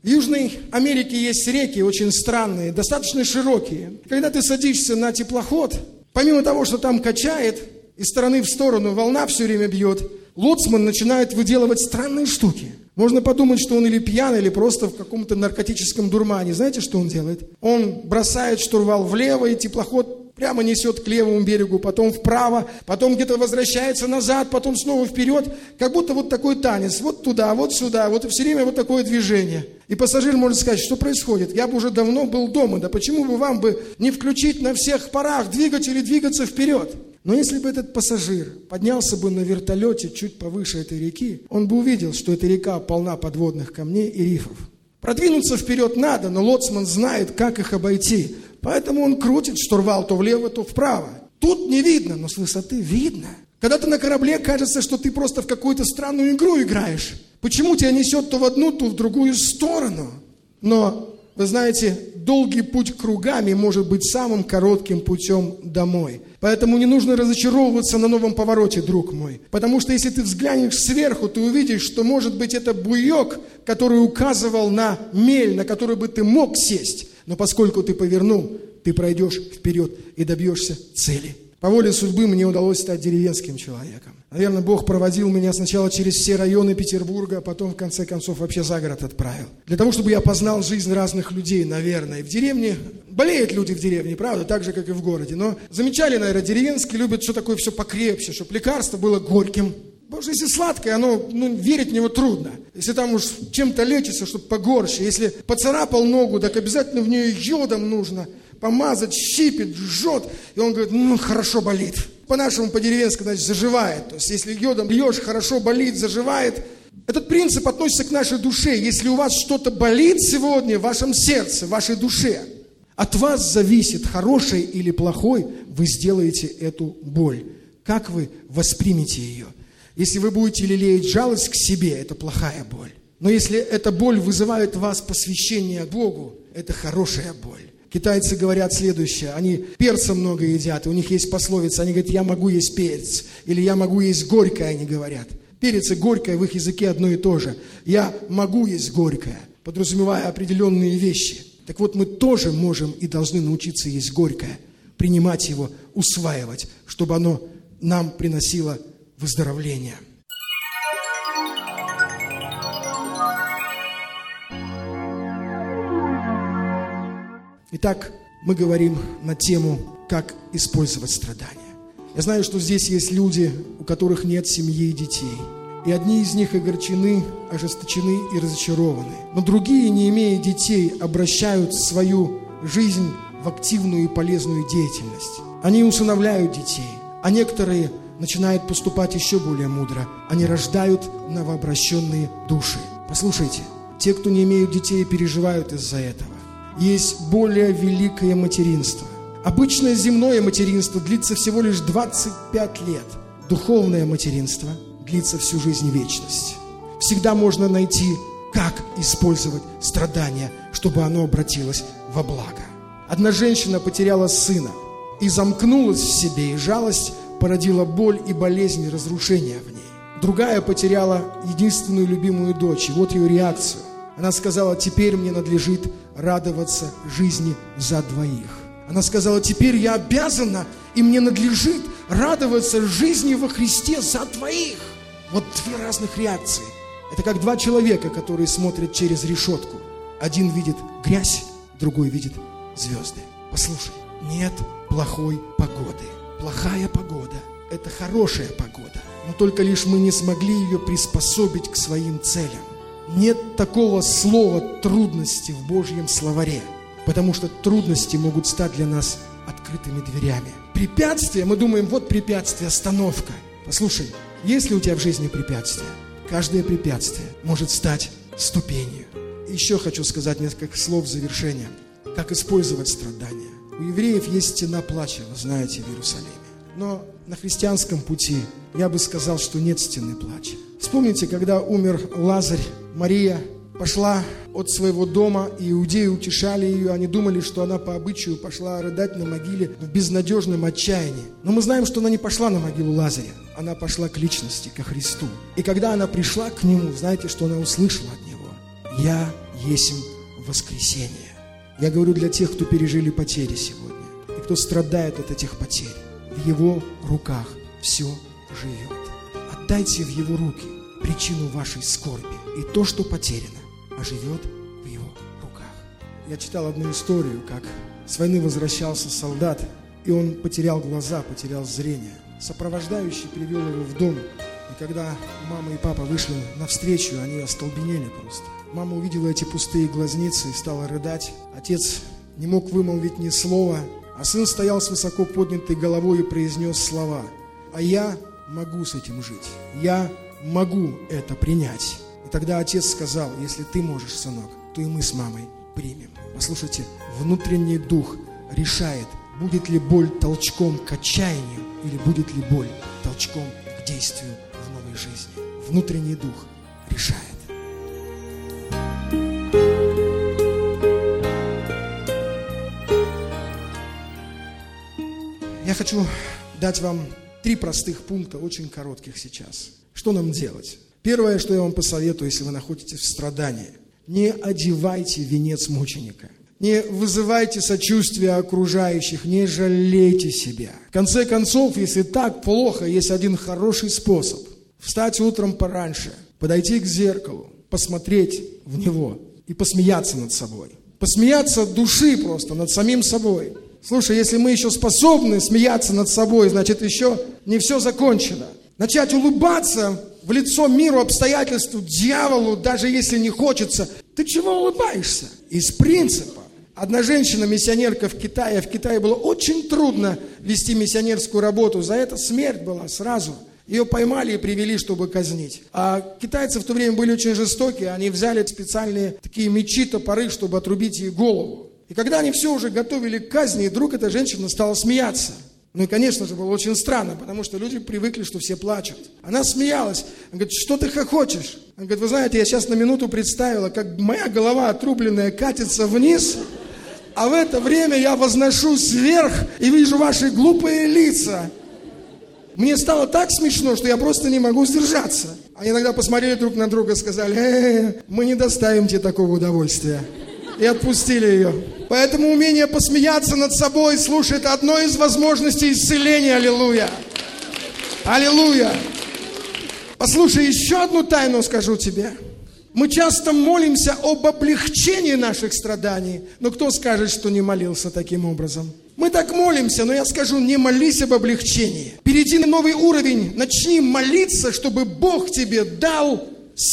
В Южной Америке есть реки очень странные, достаточно широкие. Когда ты садишься на теплоход, помимо того, что там качает, из стороны в сторону волна все время бьет, лоцман начинает выделывать странные штуки. Можно подумать, что он или пьян, или просто в каком-то наркотическом дурмане. Знаете, что он делает? Он бросает штурвал влево, и теплоход прямо несет к левому берегу, потом вправо, потом где-то возвращается назад, потом снова вперед. Как будто вот такой танец. Вот туда, вот сюда, вот и все время вот такое движение. И пассажир может сказать, что происходит? Я бы уже давно был дома, да почему бы вам бы не включить на всех парах двигатель и двигаться вперед? Но если бы этот пассажир поднялся бы на вертолете чуть повыше этой реки, он бы увидел, что эта река полна подводных камней и рифов. Продвинуться вперед надо, но лоцман знает, как их обойти. Поэтому он крутит штурвал то влево, то вправо. Тут не видно, но с высоты видно. Когда ты на корабле, кажется, что ты просто в какую-то странную игру играешь. Почему тебя несет то в одну, то в другую сторону? Но, вы знаете, долгий путь кругами может быть самым коротким путем домой. Поэтому не нужно разочаровываться на новом повороте, друг мой. Потому что если ты взглянешь сверху, ты увидишь, что может быть это буйок, который указывал на мель, на которую бы ты мог сесть. Но поскольку ты повернул, ты пройдешь вперед и добьешься цели. По воле судьбы мне удалось стать деревенским человеком. Наверное, Бог проводил меня сначала через все районы Петербурга, а потом, в конце концов, вообще за город отправил. Для того, чтобы я познал жизнь разных людей, наверное. И в деревне, болеют люди в деревне, правда, так же, как и в городе. Но замечали, наверное, деревенские любят все такое все покрепче, чтобы лекарство было горьким. Потому что если сладкое, оно, верить в него трудно. Если там уж чем-то лечится, чтобы погорше. Если поцарапал ногу, так обязательно в нее йодом нужно помазать, щипит, жжет. И он говорит, хорошо болит. По-нашему, по-деревенски, значит, заживает. То есть, если йодом льешь, хорошо болит, заживает. Этот принцип относится к нашей душе. Если у вас что-то болит сегодня в вашем сердце, в вашей душе, от вас зависит, хороший или плохой, вы сделаете эту боль. Как вы воспримете ее? Если вы будете лелеять жалость к себе, это плохая боль. Но если эта боль вызывает в вас посвящение Богу, это хорошая боль. Китайцы говорят следующее, они перца много едят, и у них есть пословица, они говорят, я могу есть перец, или я могу есть горькое, они говорят. Перец и горькое в их языке одно и то же. Я могу есть горькое, подразумевая определенные вещи. Так вот, мы тоже можем и должны научиться есть горькое, принимать его, усваивать, чтобы оно нам приносило выздоровление. Итак, мы говорим на тему, как использовать страдания. Я знаю, что здесь есть люди, у которых нет семьи и детей. И одни из них огорчены, ожесточены и разочарованы. Но другие, не имея детей, обращают свою жизнь в активную и полезную деятельность. Они усыновляют детей, а некоторые начинают поступать еще более мудро. Они рождают новообращенные души. Послушайте, те, кто не имеют детей, переживают из-за этого. Есть более великое материнство. Обычное земное материнство длится всего лишь 25 лет. Духовное материнство длится всю жизнь и вечность. Всегда можно найти, как использовать страдания, чтобы оно обратилось во благо. Одна женщина потеряла сына и замкнулась в себе, и жалость породила боль и болезнь, и разрушение в ней. Другая потеряла единственную любимую дочь, и вот ее реакцию. Она сказала, теперь мне надлежит радоваться жизни за двоих. Она сказала, теперь я обязана, и мне надлежит радоваться жизни во Христе за двоих. Вот две разных реакции. Это как два человека, которые смотрят через решетку. Один видит грязь, другой видит звезды. Послушай, нет плохой погоды. Плохая погода – это хорошая погода. Но только лишь мы не смогли ее приспособить к своим целям. Нет такого слова «трудности» в Божьем словаре, потому что трудности могут стать для нас открытыми дверями. Препятствия, мы думаем, вот препятствие, остановка. Послушай, есть ли у тебя в жизни препятствия? Каждое препятствие может стать ступенью. И еще хочу сказать несколько слов в завершение. Как использовать страдания. У евреев есть стена плача, вы знаете, в Иерусалиме. Но на христианском пути я бы сказал, что нет стены плача. Вспомните, когда умер Лазарь, Мария пошла от своего дома, и иудеи утешали ее. Они думали, что она по обычаю пошла рыдать на могиле в безнадежном отчаянии. Но мы знаем, что она не пошла на могилу Лазаря. Она пошла к личности, ко Христу. И когда она пришла к Нему, знаете, что она услышала от Него? «Я есть воскресение. Я говорю для тех, кто пережили потери сегодня, и кто страдает от этих потерь. В Его руках все живет. Отдайте в Его руки причину вашей скорби, и то, что потеряно, оживет в Его руках. Я читал одну историю, как с войны возвращался солдат, и он потерял глаза, потерял зрение. Сопровождающий привел его в дом, и когда мама и папа вышли навстречу, они остолбенели просто. Мама увидела эти пустые глазницы и стала рыдать. Отец не мог вымолвить ни слова, а сын стоял с высоко поднятой головой и произнес слова: «А я могу с этим жить, я могу это принять». И тогда отец сказал: «Если ты можешь, сынок, то и мы с мамой примем». Послушайте, внутренний дух решает, будет ли боль толчком к отчаянию или будет ли боль толчком к действию в новой жизни. Внутренний дух решает. Я хочу дать вам 3 простых пункта, очень коротких сейчас. Что нам делать? Первое, что я вам посоветую, если вы находитесь в страдании: не одевайте венец мученика. Не вызывайте сочувствия окружающих, не жалейте себя. В конце концов, если так плохо, есть один хороший способ. Встать утром пораньше, подойти к зеркалу, посмотреть в него и посмеяться над собой. Посмеяться от души просто, над самим собой. Слушай, если мы еще способны смеяться над собой, значит, еще не все закончено. Начать улыбаться в лицо миру, обстоятельству, дьяволу, даже если не хочется. Ты чего улыбаешься? Из принципа. Одна женщина-миссионерка в Китае было очень трудно вести миссионерскую работу. За это смерть была сразу. Ее поймали и привели, чтобы казнить. А китайцы в то время были очень жестокие. Они взяли специальные такие мечи, топоры, чтобы отрубить ей голову. И когда они все уже готовили к казни, вдруг эта женщина стала смеяться. Ну и, конечно же, было очень странно, потому что люди привыкли, что все плачут. Она смеялась. Она говорит: что ты хохочешь? Она говорит: вы знаете, я сейчас на минуту представила, как моя голова отрубленная катится вниз, а в это время я возношусь вверх и вижу ваши глупые лица. Мне стало так смешно, что я просто не могу сдержаться. Они иногда посмотрели друг на друга и сказали: мы не доставим тебе такого удовольствия. И отпустили ее. Поэтому умение посмеяться над собой, слушай, это одно из возможностей исцеления. Аллилуйя! Аллилуйя! Послушай, еще одну тайну скажу тебе. Мы часто молимся об облегчении наших страданий. Но кто скажет, что не молился таким образом? Мы так молимся, но я скажу: не молись об облегчении. Перейди на новый уровень. Начни молиться, чтобы Бог тебе дал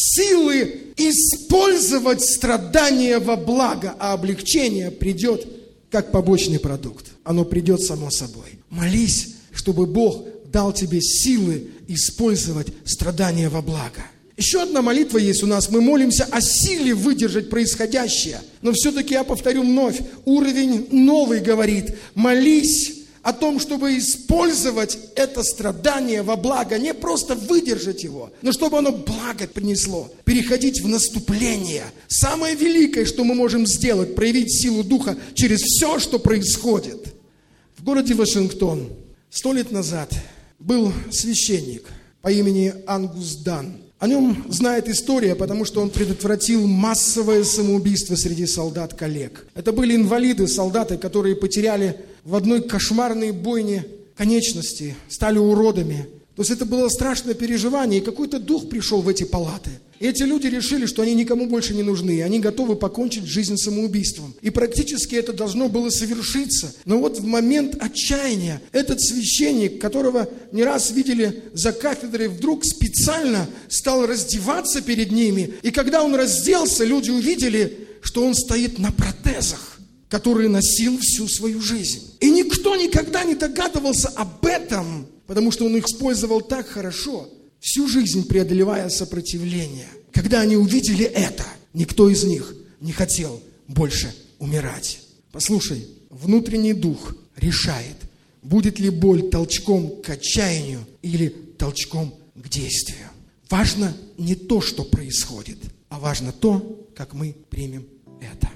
силы использовать страдания во благо, а облегчение придет как побочный продукт. Оно придет само собой. Молись, чтобы Бог дал тебе силы использовать страдания во благо. Еще одна молитва есть у нас. Мы молимся о силе выдержать происходящее. Но все-таки я повторю вновь. Уровень новый говорит: молись о том, чтобы использовать это страдание во благо, не просто выдержать его, но чтобы оно благо принесло, переходить в наступление. Самое великое, что мы можем сделать, проявить силу Духа через все, что происходит. В городе Вашингтон 100 лет назад был священник по имени Ангус Дан. О нем знает история, потому что он предотвратил массовое самоубийство среди солдат-коллег. Это были инвалиды, солдаты, которые потеряли в одной кошмарной бойне конечности, стали уродами. То есть это было страшное переживание, и какой-то дух пришел в эти палаты. И эти люди решили, что они никому больше не нужны, и они готовы покончить жизнь самоубийством. И практически это должно было совершиться. Но вот в момент отчаяния этот священник, которого не раз видели за кафедрой, вдруг специально стал раздеваться перед ними. И когда он разделся, люди увидели, что он стоит на протезах, которые носил всю свою жизнь. И никто никогда не догадывался об этом, потому что он их использовал так хорошо, всю жизнь преодолевая сопротивление. Когда они увидели это, никто из них не хотел больше умирать. Послушай, внутренний дух решает, будет ли боль толчком к отчаянию или толчком к действию. Важно не то, что происходит, а важно то, как мы примем это.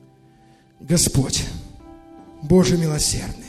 Господь, Боже милосердный,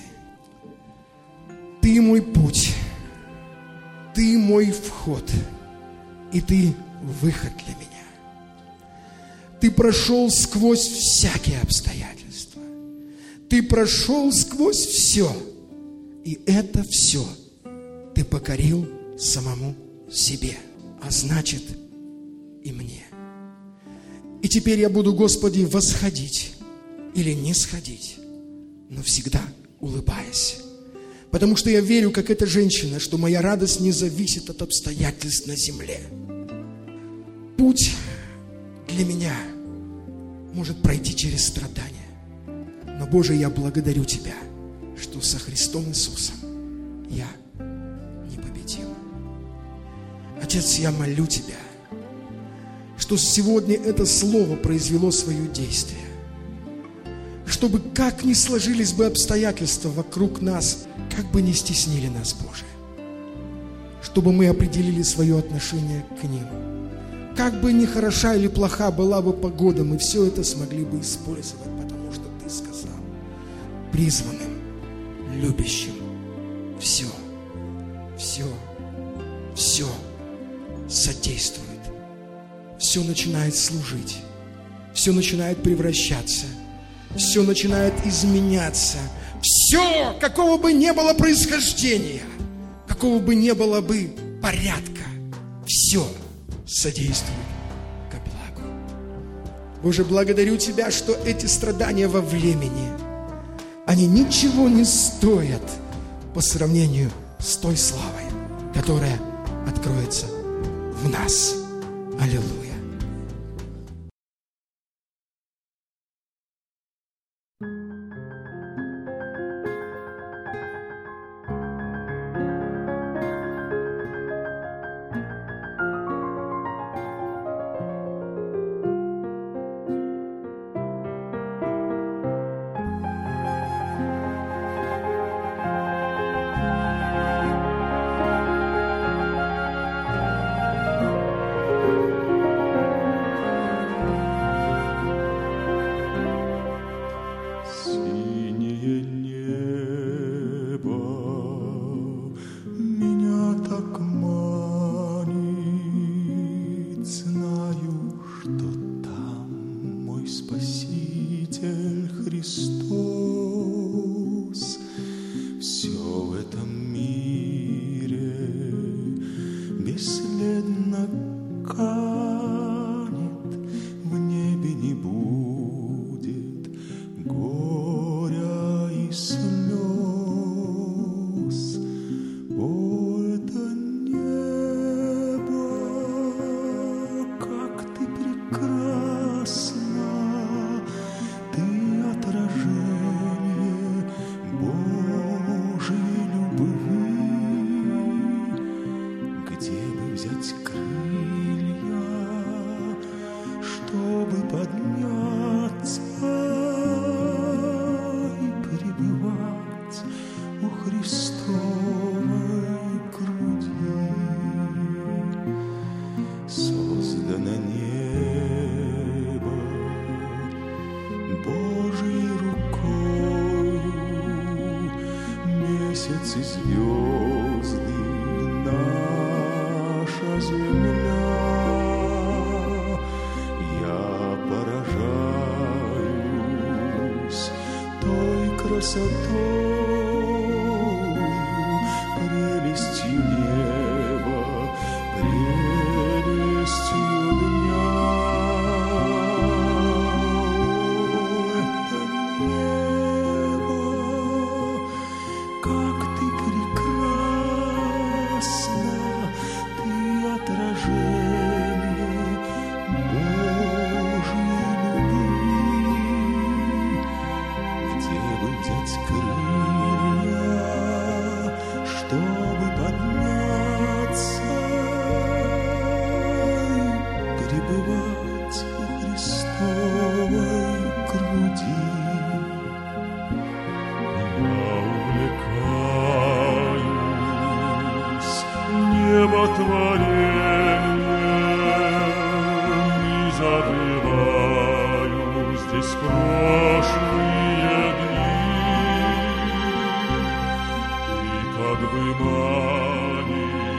Ты мой путь, Ты мой вход, и Ты выход для меня. Ты прошел сквозь всякие обстоятельства. Ты прошел сквозь все. И это все ты покорил самому себе. А значит, и мне. И теперь я буду, Господи, восходить или не сходить, но всегда улыбаясь. Потому что я верю, как эта женщина, что моя радость не зависит от обстоятельств на земле. Путь для меня может пройти через страдания. Но, Боже, я благодарю Тебя, что со Христом Иисусом я не победил. Отец, я молю Тебя, что сегодня это слово произвело свое действие. Чтобы как ни сложились бы обстоятельства вокруг нас, как бы ни стеснили нас, Боже, чтобы мы определили свое отношение к ним. Как бы ни хороша или плоха была бы погода, мы все это смогли бы использовать, потому что Ты сказал: призванным, любящим, все содействует. Все начинает служить, все начинает превращаться, все начинает изменяться. Все, какого бы ни было происхождения, какого бы ни было бы порядка, все содействует ко благу. Боже, благодарю Тебя, что эти страдания во времени, они ничего не стоят по сравнению с той славой, которая откроется в нас. Аллилуйя.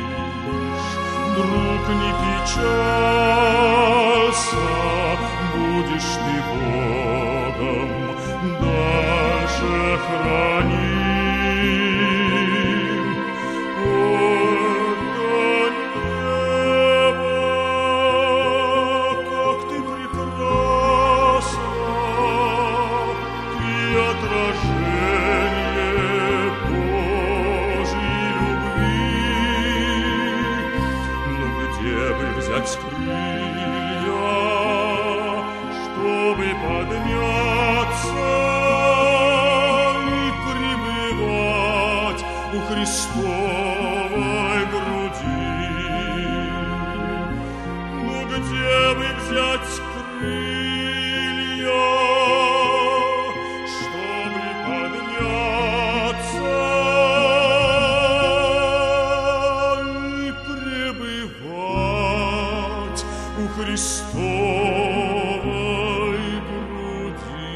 Друг, не печалься, чтобы подняться и пребывать у Христовой груди. Ну где бы взять крылья, чтобы подняться и пребывать у Христовой груди?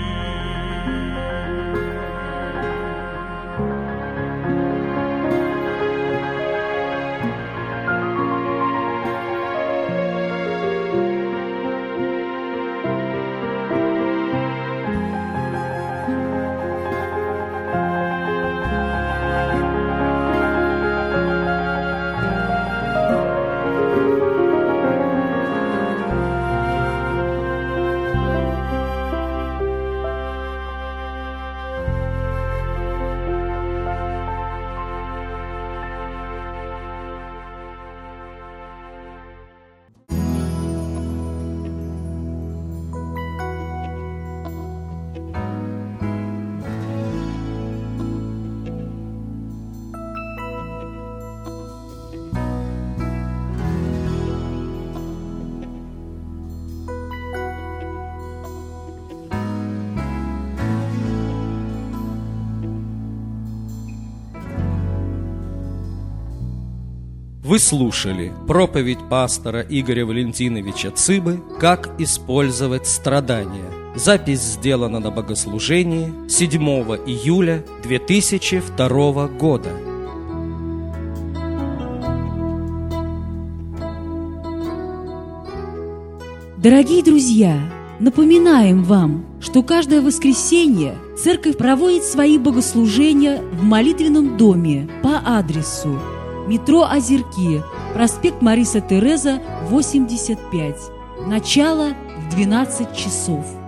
Вы слушали проповедь пастора Игоря Валентиновича Цыбы «Как использовать страдания». Запись сделана на богослужении 7 июля 2002 года. Дорогие друзья, напоминаем вам, что каждое воскресенье церковь проводит свои богослужения в молитвенном доме по адресу метро Озерки, проспект Мариса Тереза, 85. Начало в 12 часов.